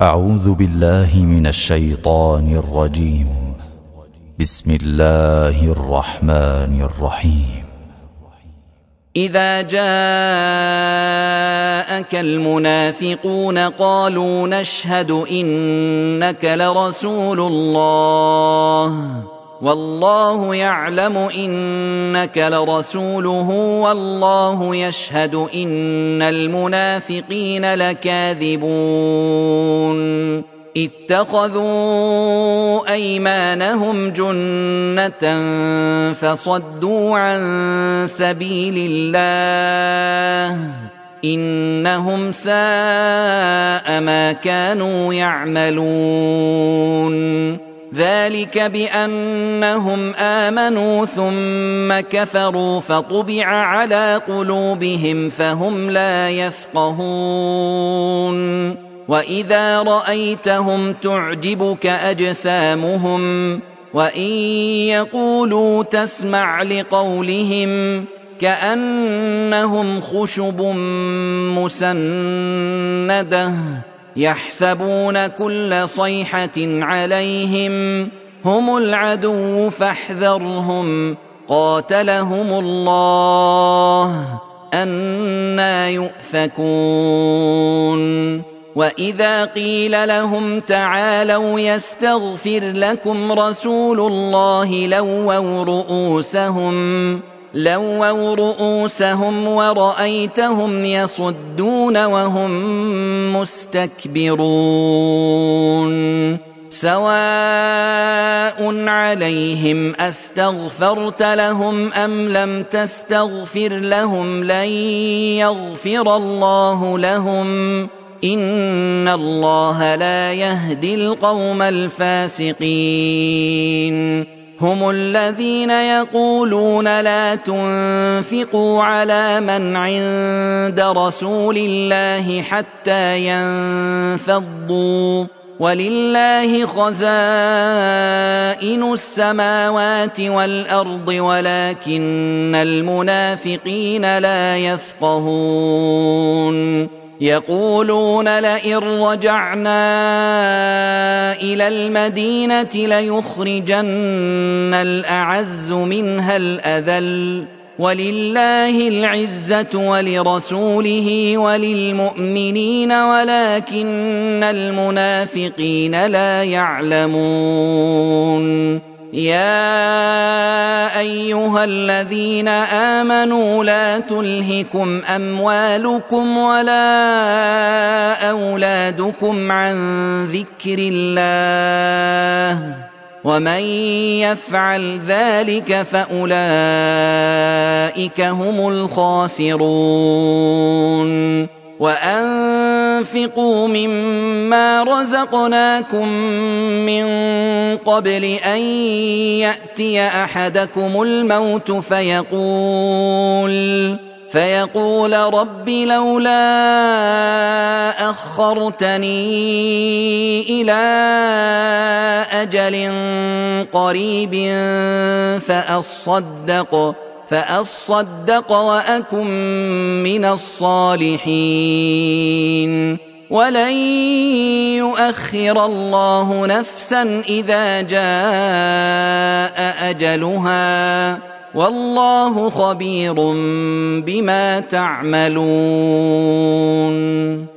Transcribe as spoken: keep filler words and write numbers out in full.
أعوذ بالله من الشيطان الرجيم. بسم الله الرحمن الرحيم. إذا جاءك المنافقون قالوا نشهد إنك لرسول الله والله يعلم إنك لرسوله والله يشهد إن المنافقين لكاذبون اتخذوا أيمانهم جنة فصدوا عن سبيل الله إنهم ساء ما كانوا يعملون ذلك بأنهم آمنوا ثم كفروا فطبع على قلوبهم فهم لا يفقهون وإذا رأيتهم تعجبك أجسامهم وإن يقولوا تسمع لقولهم كأنهم خشب مسندة يحسبون كل صيحة عليهم هم العدو فاحذرهم قاتلهم الله أنى يؤفكون وإذا قيل لهم تعالوا يستغفر لكم رسول الله لووا رؤوسهم لووا رؤوسهم ورأيتهم يصدون وهم مستكبرون سواء عليهم أستغفرت لهم أم لم تستغفر لهم لن يغفر الله لهم إن الله لا يهدي القوم الفاسقين هم الذين يقولون لا تنفقوا على من عند رسول الله حتى ينفضوا ولله خزائن السماوات والأرض ولكن المنافقين لا يفقهون يقولون لئن رجعنا إلى المدينة ليخرجن الأعز منها الأذل ولله العزة ولرسوله وللمؤمنين ولكن المنافقين لا يعلمون يا أيها الذين آمنوا لا تلهكم أموالكم ولا أولادكم عن ذكر الله ومن يفعل ذلك فأولئك هم الخاسرون وأنفقوا مما رزقناكم من قبل أن يأتي أحدكم الموت فيقول فيقول رب لولا أخرتني إلى أجل قريب فأصدق فأصدق وأكن من الصالحين ولن يؤخر الله نفسا إذا جاء أجلها والله خبير بما تعملون.